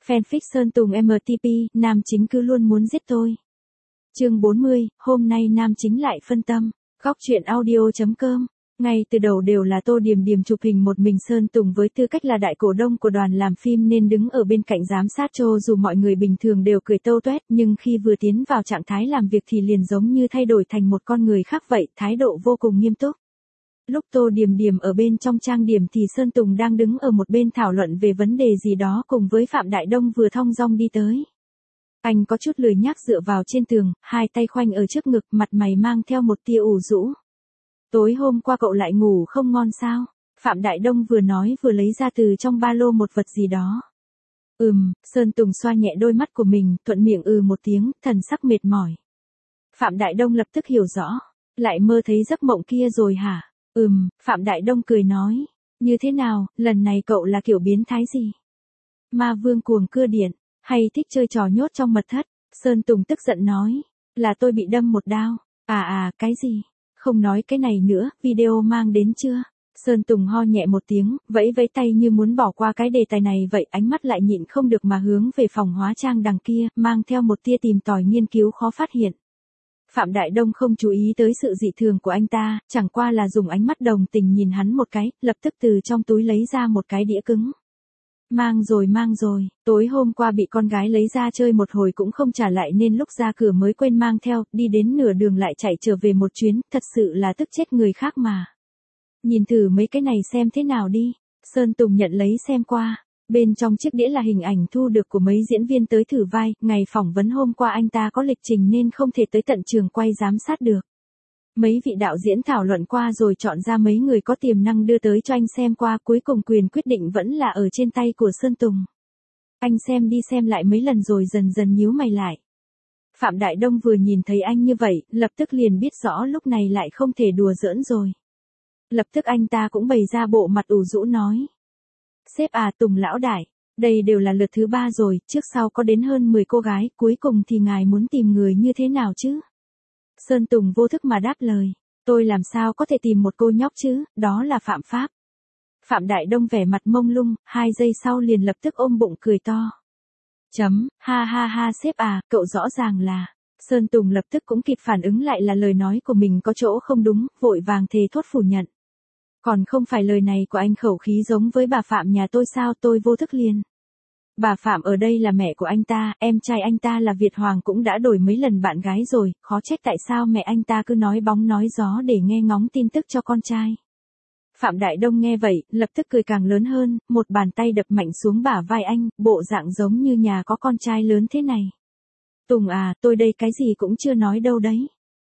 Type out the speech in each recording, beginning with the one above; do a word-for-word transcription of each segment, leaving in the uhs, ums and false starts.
Fanfic Sơn Tùng em tê pê, nam chính cứ luôn muốn giết tôi. Chương bốn mươi, hôm nay nam chính lại phân tâm. Góc truyện audio chấm com. Ngay từ đầu đều là Tô Điềm Điềm chụp hình một mình Sơn Tùng với tư cách là đại cổ đông của đoàn làm phim nên đứng ở bên cạnh giám sát cho dù mọi người bình thường đều cười tâu tuét nhưng khi vừa tiến vào trạng thái làm việc thì liền giống như thay đổi thành một con người khác vậy, thái độ vô cùng nghiêm túc. Lúc Tô Điềm Điềm ở bên trong trang điểm thì Sơn Tùng đang đứng ở một bên thảo luận về vấn đề gì đó cùng với Phạm Đại Đông vừa thong dong đi tới. Anh có chút lười nhác dựa vào trên tường, hai tay khoanh ở trước ngực, mặt mày mang theo một tia ủ rũ. Tối hôm qua cậu lại ngủ không ngon sao? Phạm Đại Đông vừa nói vừa lấy ra từ trong ba lô một vật gì đó. Ừm, Sơn Tùng xoa nhẹ đôi mắt của mình, thuận miệng ừ một tiếng, thần sắc mệt mỏi. Phạm Đại Đông lập tức hiểu rõ. Lại mơ thấy giấc mộng kia rồi hả? Ừm, Phạm Đại Đông cười nói. Như thế nào, lần này cậu là kiểu biến thái gì? Ma vương cuồng cưa điện, hay thích chơi trò nhốt trong mật thất? Sơn Tùng tức giận nói. Là tôi bị đâm một đao. À à, cái gì? Không nói cái này nữa, video mang đến chưa? Sơn Tùng ho nhẹ một tiếng, vẫy vẫy tay như muốn bỏ qua cái đề tài này vậy, ánh mắt lại nhịn không được mà hướng về phòng hóa trang đằng kia, mang theo một tia tìm tòi nghiên cứu khó phát hiện. Phạm Đại Đông không chú ý tới sự dị thường của anh ta, chẳng qua là dùng ánh mắt đồng tình nhìn hắn một cái, lập tức từ trong túi lấy ra một cái đĩa cứng. Mang rồi mang rồi, tối hôm qua bị con gái lấy ra chơi một hồi cũng không trả lại nên lúc ra cửa mới quên mang theo, đi đến nửa đường lại chạy trở về một chuyến, thật sự là tức chết người khác mà. Nhìn thử mấy cái này xem thế nào đi. Sơn Tùng nhận lấy xem qua. Bên trong chiếc đĩa là hình ảnh thu được của mấy diễn viên tới thử vai, ngày phỏng vấn hôm qua anh ta có lịch trình nên không thể tới tận trường quay giám sát được. Mấy vị đạo diễn thảo luận qua rồi chọn ra mấy người có tiềm năng đưa tới cho anh xem qua, cuối cùng quyền quyết định vẫn là ở trên tay của Sơn Tùng. Anh xem đi xem lại mấy lần rồi dần dần nhíu mày lại. Phạm Đại Đông vừa nhìn thấy anh như vậy, lập tức liền biết rõ lúc này lại không thể đùa giỡn rồi. Lập tức anh ta cũng bày ra bộ mặt ủ rũ nói. Sếp à, Tùng lão đại, đây đều là lượt thứ ba rồi, trước sau có đến hơn mười cô gái, cuối cùng thì ngài muốn tìm người như thế nào chứ? Sơn Tùng vô thức mà đáp lời, tôi làm sao có thể tìm một cô nhóc chứ, đó là phạm pháp. Phạm Đại Đông vẻ mặt mông lung, hai giây sau liền lập tức ôm bụng cười to. Chấm, ha ha ha sếp à, cậu rõ ràng là. Sơn Tùng lập tức cũng kịp phản ứng lại là lời nói của mình có chỗ không đúng, vội vàng thề thốt phủ nhận. Còn không phải lời này của anh khẩu khí giống với bà Phạm nhà tôi sao, tôi vô thức liền. Bà Phạm ở đây là mẹ của anh ta, em trai anh ta là Việt Hoàng cũng đã đổi mấy lần bạn gái rồi, khó trách tại sao mẹ anh ta cứ nói bóng nói gió để nghe ngóng tin tức cho con trai. Phạm Đại Đông nghe vậy, lập tức cười càng lớn hơn, một bàn tay đập mạnh xuống bả vai anh, bộ dạng giống như nhà có con trai lớn thế này. Tùng à, tôi đây cái gì cũng chưa nói đâu đấy.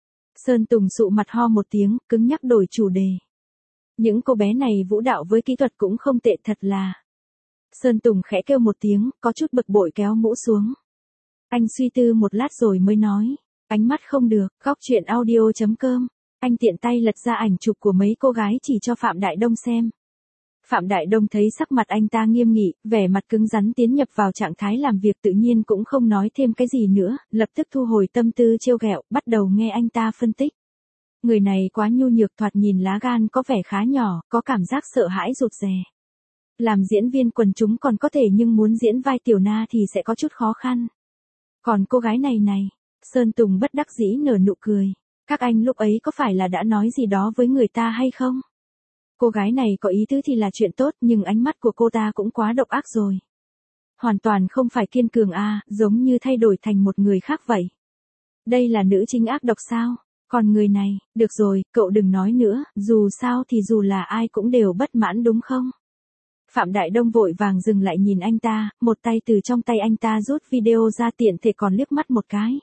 Sơn Tùng sụ mặt ho một tiếng, cứng nhắc đổi chủ đề. Những cô bé này vũ đạo với kỹ thuật cũng không tệ thật là. Sơn Tùng khẽ kêu một tiếng, có chút bực bội kéo mũ xuống. Anh suy tư một lát rồi mới nói. Ánh mắt không được, góc truyện audio chấm com. Anh tiện tay lật ra ảnh chụp của mấy cô gái chỉ cho Phạm Đại Đông xem. Phạm Đại Đông thấy sắc mặt anh ta nghiêm nghị, vẻ mặt cứng rắn tiến nhập vào trạng thái làm việc tự nhiên cũng không nói thêm cái gì nữa, lập tức thu hồi tâm tư trêu ghẹo, bắt đầu nghe anh ta phân tích. Người này quá nhu nhược, thoạt nhìn lá gan có vẻ khá nhỏ, có cảm giác sợ hãi rụt rè. Làm diễn viên quần chúng còn có thể nhưng muốn diễn vai tiểu na thì sẽ có chút khó khăn. Còn cô gái này này, Sơn Tùng bất đắc dĩ nở nụ cười. Các anh lúc ấy có phải là đã nói gì đó với người ta hay không? Cô gái này có ý tứ thì là chuyện tốt nhưng ánh mắt của cô ta cũng quá độc ác rồi. Hoàn toàn không phải kiên cường à, giống như thay đổi thành một người khác vậy. Đây là nữ chính ác độc sao? Còn người này, được rồi, cậu đừng nói nữa, dù sao thì dù là ai cũng đều bất mãn đúng không? Phạm Đại Đông vội vàng dừng lại nhìn anh ta, một tay từ trong tay anh ta rút video ra tiện thể còn liếc mắt một cái.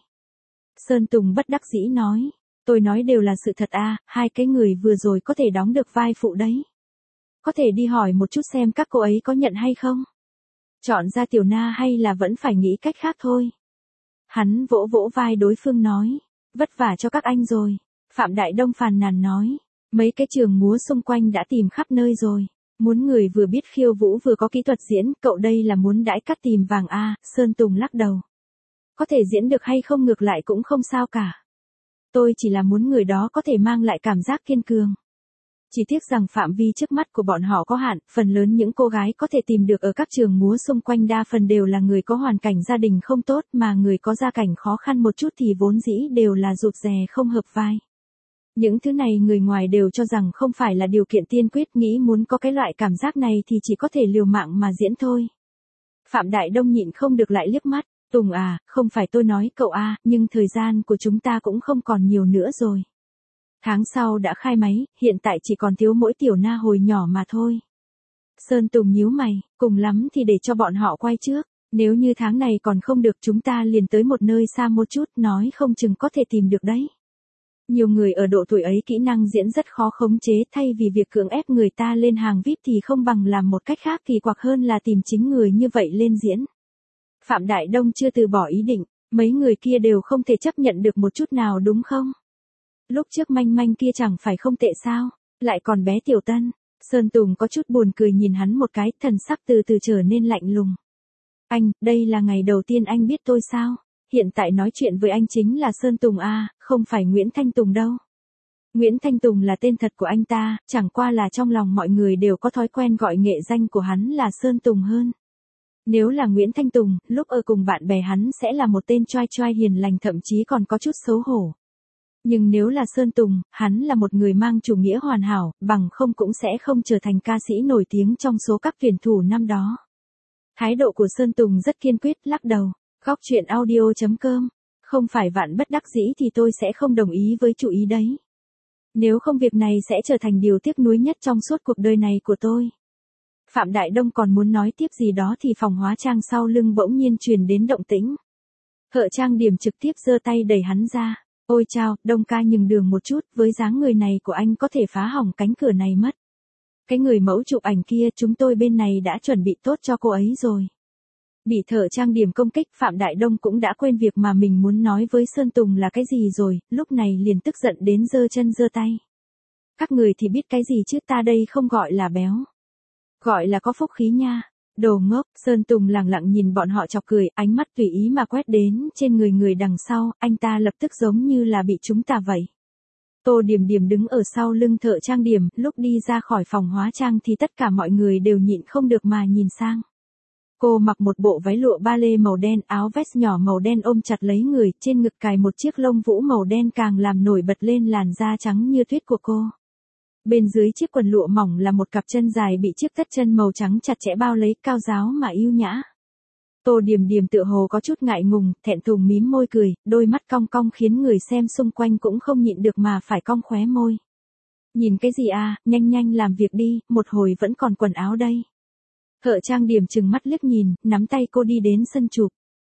Sơn Tùng bất đắc dĩ nói, tôi nói đều là sự thật à, hai cái người vừa rồi có thể đóng được vai phụ đấy. Có thể đi hỏi một chút xem các cô ấy có nhận hay không? Chọn ra tiểu na hay là vẫn phải nghĩ cách khác thôi? Hắn vỗ vỗ vai đối phương nói, vất vả cho các anh rồi. Phạm Đại Đông phàn nàn nói, mấy cái trường múa xung quanh đã tìm khắp nơi rồi. Muốn người vừa biết khiêu vũ vừa có kỹ thuật diễn, cậu đây là muốn đãi cắt tìm vàng à, Sơn Tùng lắc đầu. Có thể diễn được hay không ngược lại cũng không sao cả. Tôi chỉ là muốn người đó có thể mang lại cảm giác kiên cường. Chỉ tiếc rằng phạm vi trước mắt của bọn họ có hạn, phần lớn những cô gái có thể tìm được ở các trường múa xung quanh đa phần đều là người có hoàn cảnh gia đình không tốt, mà người có gia cảnh khó khăn một chút thì vốn dĩ đều là rụt rè không hợp vai. Những thứ này người ngoài đều cho rằng không phải là điều kiện tiên quyết, nghĩ muốn có cái loại cảm giác này thì chỉ có thể liều mạng mà diễn thôi. Phạm Đại Đông nhịn không được lại liếc mắt, Tùng à, không phải tôi nói cậu a, nhưng thời gian của chúng ta cũng không còn nhiều nữa rồi. Tháng sau đã khai máy, hiện tại chỉ còn thiếu mỗi tiểu na hồi nhỏ mà thôi. Sơn Tùng nhíu mày, cùng lắm thì để cho bọn họ quay trước, nếu như tháng này còn không được chúng ta liền tới một nơi xa một chút, nói không chừng có thể tìm được đấy. Nhiều người ở độ tuổi ấy kỹ năng diễn rất khó khống chế, thay vì việc cưỡng ép người ta lên hàng vi ai pi thì không bằng làm một cách khác kỳ quặc hơn là tìm chính người như vậy lên diễn. Phạm Đại Đông chưa từ bỏ ý định, mấy người kia đều không thể chấp nhận được một chút nào đúng không? Lúc trước manh manh kia chẳng phải không tệ sao, lại còn bé Tiểu Tân. Sơn Tùng có chút buồn cười nhìn hắn một cái, thần sắc từ từ trở nên lạnh lùng. Anh, đây là ngày đầu tiên anh biết tôi sao? Hiện tại nói chuyện với anh chính là Sơn Tùng a, không phải Nguyễn Thanh Tùng đâu. Nguyễn Thanh Tùng là tên thật của anh ta, chẳng qua là trong lòng mọi người đều có thói quen gọi nghệ danh của hắn là Sơn Tùng hơn. Nếu là Nguyễn Thanh Tùng, lúc ở cùng bạn bè hắn sẽ là một tên choai choai hiền lành, thậm chí còn có chút xấu hổ. Nhưng nếu là Sơn Tùng, hắn là một người mang chủ nghĩa hoàn hảo, bằng không cũng sẽ không trở thành ca sĩ nổi tiếng trong số các tuyển thủ năm đó. Thái độ của Sơn Tùng rất kiên quyết, lắc đầu. Góc chuyện audio chấm com, không phải vạn bất đắc dĩ thì tôi sẽ không đồng ý với chủ ý đấy. Nếu không việc này sẽ trở thành điều tiếc nuối nhất trong suốt cuộc đời này của tôi. Phạm Đại Đông còn muốn nói tiếp gì đó thì phòng hóa trang sau lưng bỗng nhiên truyền đến động tĩnh. Thợ trang điểm trực tiếp giơ tay đẩy hắn ra. Ôi chao, Đông ca nhường đường một chút, với dáng người này của anh có thể phá hỏng cánh cửa này mất. Cái người mẫu chụp ảnh kia chúng tôi bên này đã chuẩn bị tốt cho cô ấy rồi. Bị thợ trang điểm công kích, Phạm Đại Đông cũng đã quên việc mà mình muốn nói với Sơn Tùng là cái gì rồi, lúc này liền tức giận đến giơ chân giơ tay. Các người thì biết cái gì chứ, ta đây không gọi là béo. Gọi là có phúc khí nha. Đồ ngốc. Sơn Tùng lẳng lặng nhìn bọn họ chọc cười, ánh mắt tùy ý mà quét đến trên người người đằng sau, anh ta lập tức giống như là bị chúng ta vậy. Tô Điểm Điểm đứng ở sau lưng thợ trang điểm, lúc đi ra khỏi phòng hóa trang thì tất cả mọi người đều nhịn không được mà nhìn sang. Cô mặc một bộ váy lụa ba lê màu đen, áo vest nhỏ màu đen ôm chặt lấy người, trên ngực cài một chiếc lông vũ màu đen càng làm nổi bật lên làn da trắng như tuyết của cô. Bên dưới chiếc quần lụa mỏng là một cặp chân dài bị chiếc tất chân màu trắng chặt chẽ bao lấy, cao ráo mà yêu nhã. Tô Điểm Điểm tựa hồ có chút ngại ngùng, thẹn thùng mím môi cười, đôi mắt cong cong khiến người xem xung quanh cũng không nhịn được mà phải cong khóe môi. Nhìn cái gì à, nhanh nhanh làm việc đi, một hồi vẫn còn quần áo đây. Thợ trang điểm chừng mắt liếc nhìn, nắm tay cô đi đến sân chụp.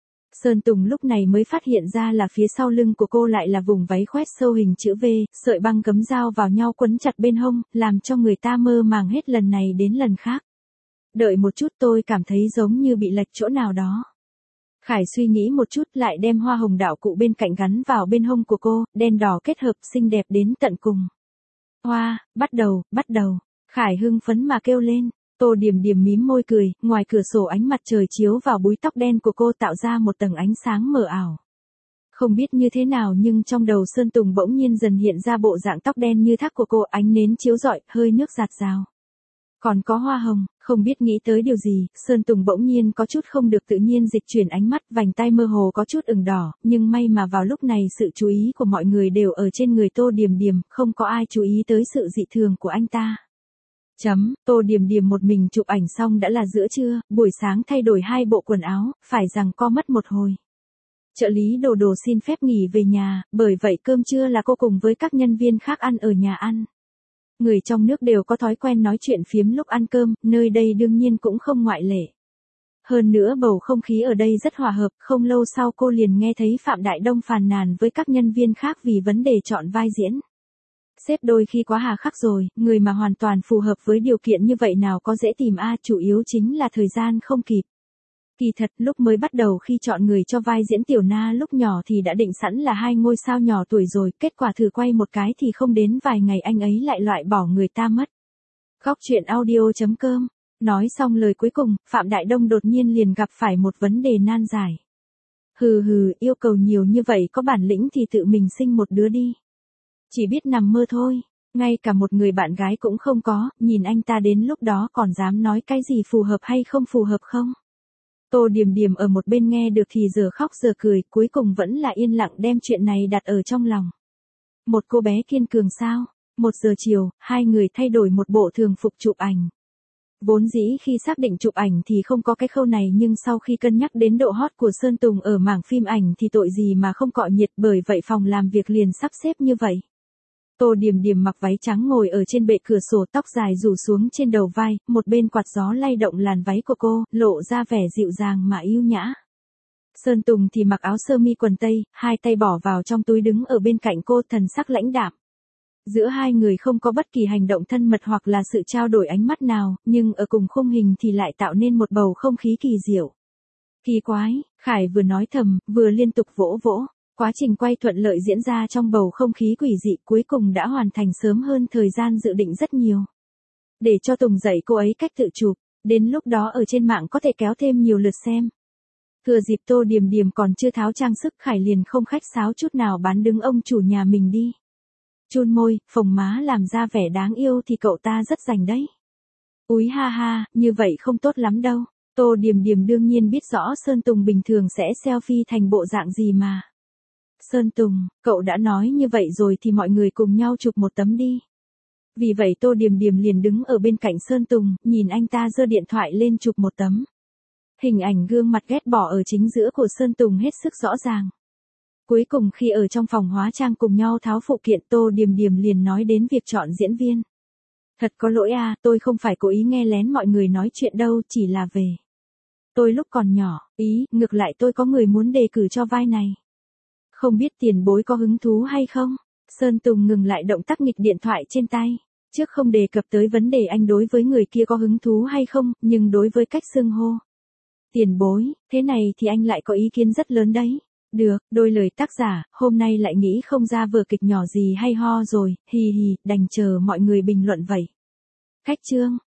Sơn Tùng lúc này mới phát hiện ra là phía sau lưng của cô lại là vùng váy khoét sâu hình chữ V, sợi băng gấm dao vào nhau quấn chặt bên hông, làm cho người ta mơ màng hết lần này đến lần khác. Đợi một chút, tôi cảm thấy giống như bị lệch chỗ nào đó. Khải suy nghĩ một chút lại đem hoa hồng đạo cụ bên cạnh gắn vào bên hông của cô, đen đỏ kết hợp xinh đẹp đến tận cùng. Hoa, bắt đầu, bắt đầu. Khải hưng phấn mà kêu lên. Tô Điểm Điểm mím môi cười, ngoài cửa sổ ánh mặt trời chiếu vào búi tóc đen của cô tạo ra một tầng ánh sáng mờ ảo. Không biết như thế nào nhưng trong đầu Sơn Tùng bỗng nhiên dần hiện ra bộ dạng tóc đen như thác của cô, ánh nến chiếu rọi, hơi nước rạt rào. Còn có hoa hồng, không biết nghĩ tới điều gì, Sơn Tùng bỗng nhiên có chút không được tự nhiên dịch chuyển ánh mắt, vành tai mơ hồ có chút ửng đỏ, nhưng may mà vào lúc này sự chú ý của mọi người đều ở trên người Tô Điểm Điểm, không có ai chú ý tới sự dị thường của anh ta. Chấm, Tô Điểm Điểm một mình chụp ảnh xong đã là giữa trưa, buổi sáng thay đổi hai bộ quần áo, phải rằng co mất một hồi. Trợ lý Đồ Đồ xin phép nghỉ về nhà, bởi vậy cơm trưa là cô cùng với các nhân viên khác ăn ở nhà ăn. Người trong nước đều có thói quen nói chuyện phiếm lúc ăn cơm, nơi đây đương nhiên cũng không ngoại lệ. Hơn nữa bầu không khí ở đây rất hòa hợp, không lâu sau cô liền nghe thấy Phạm Đại Đông phàn nàn với các nhân viên khác vì vấn đề chọn vai diễn. Sếp đôi khi quá hà khắc rồi, người mà hoàn toàn phù hợp với điều kiện như vậy nào có dễ tìm a, chủ yếu chính là thời gian không kịp. Kỳ thật lúc mới bắt đầu khi chọn người cho vai diễn Tiểu Na lúc nhỏ thì đã định sẵn là hai ngôi sao nhỏ tuổi rồi, kết quả thử quay một cái thì không đến vài ngày anh ấy lại loại bỏ người ta mất. Góc chuyện audio chấm com. Nói xong lời cuối cùng, Phạm Đại Đông đột nhiên liền gặp phải một vấn đề nan giải. Hừ hừ, yêu cầu nhiều như vậy, có bản lĩnh thì tự mình sinh một đứa đi. Chỉ biết nằm mơ thôi. Ngay cả một người bạn gái cũng không có, nhìn anh ta đến lúc đó còn dám nói cái gì phù hợp hay không phù hợp không? Tô Điềm Điềm ở một bên nghe được thì giờ khóc giờ cười, cuối cùng vẫn là yên lặng đem chuyện này đặt ở trong lòng. Một cô bé kiên cường sao? Một giờ chiều, hai người thay đổi một bộ thường phục chụp ảnh. Vốn dĩ khi xác định chụp ảnh thì không có cái khâu này, nhưng sau khi cân nhắc đến độ hot của Sơn Tùng ở mảng phim ảnh thì tội gì mà không cọ nhiệt, bởi vậy phòng làm việc liền sắp xếp như vậy. Tô Điềm Điềm mặc váy trắng ngồi ở trên bệ cửa sổ, tóc dài rủ xuống trên đầu vai, một bên quạt gió lay động làn váy của cô, lộ ra vẻ dịu dàng mà yêu nhã. Sơn Tùng thì mặc áo sơ mi quần tây, hai tay bỏ vào trong túi đứng ở bên cạnh cô, thần sắc lãnh đạm. Giữa hai người không có bất kỳ hành động thân mật hoặc là sự trao đổi ánh mắt nào, nhưng ở cùng khung hình thì lại tạo nên một bầu không khí kỳ diệu. Kỳ quái, Khải vừa nói thầm, vừa liên tục vỗ vỗ. Quá trình quay thuận lợi diễn ra trong bầu không khí quỷ dị, cuối cùng đã hoàn thành sớm hơn thời gian dự định rất nhiều. Để cho Tùng dạy cô ấy cách tự chụp, đến lúc đó ở trên mạng có thể kéo thêm nhiều lượt xem. Thừa dịp Tô Điềm Điềm còn chưa tháo trang sức, Khải liền không khách sáo chút nào bán đứng ông chủ nhà mình đi. Chun môi, phồng má làm ra vẻ đáng yêu thì cậu ta rất rành đấy. Úi ha ha, như vậy không tốt lắm đâu. Tô Điềm Điềm đương nhiên biết rõ Sơn Tùng bình thường sẽ selfie thành bộ dạng gì mà. Sơn Tùng, cậu đã nói như vậy rồi thì mọi người cùng nhau chụp một tấm đi. Vì vậy Tô Điềm Điềm liền đứng ở bên cạnh Sơn Tùng, nhìn anh ta giơ điện thoại lên chụp một tấm. Hình ảnh gương mặt ghét bỏ ở chính giữa của Sơn Tùng hết sức rõ ràng. Cuối cùng khi ở trong phòng hóa trang cùng nhau tháo phụ kiện, Tô Điềm Điềm liền nói đến việc chọn diễn viên. Thật có lỗi à, tôi không phải cố ý nghe lén mọi người nói chuyện đâu, chỉ là về. Tôi lúc còn nhỏ, ý, ngược lại tôi có người muốn đề cử cho vai này. Không biết tiền bối có hứng thú hay không? Sơn Tùng ngừng lại động tác nghịch điện thoại trên tay. Trước không đề cập tới vấn đề anh đối với người kia có hứng thú hay không, nhưng đối với cách xưng hô. Tiền bối, thế này thì anh lại có ý kiến rất lớn đấy. Được, đôi lời tác giả, hôm nay lại nghĩ không ra vở kịch nhỏ gì hay ho rồi, hì hì, đành chờ mọi người bình luận vậy. Cách chương.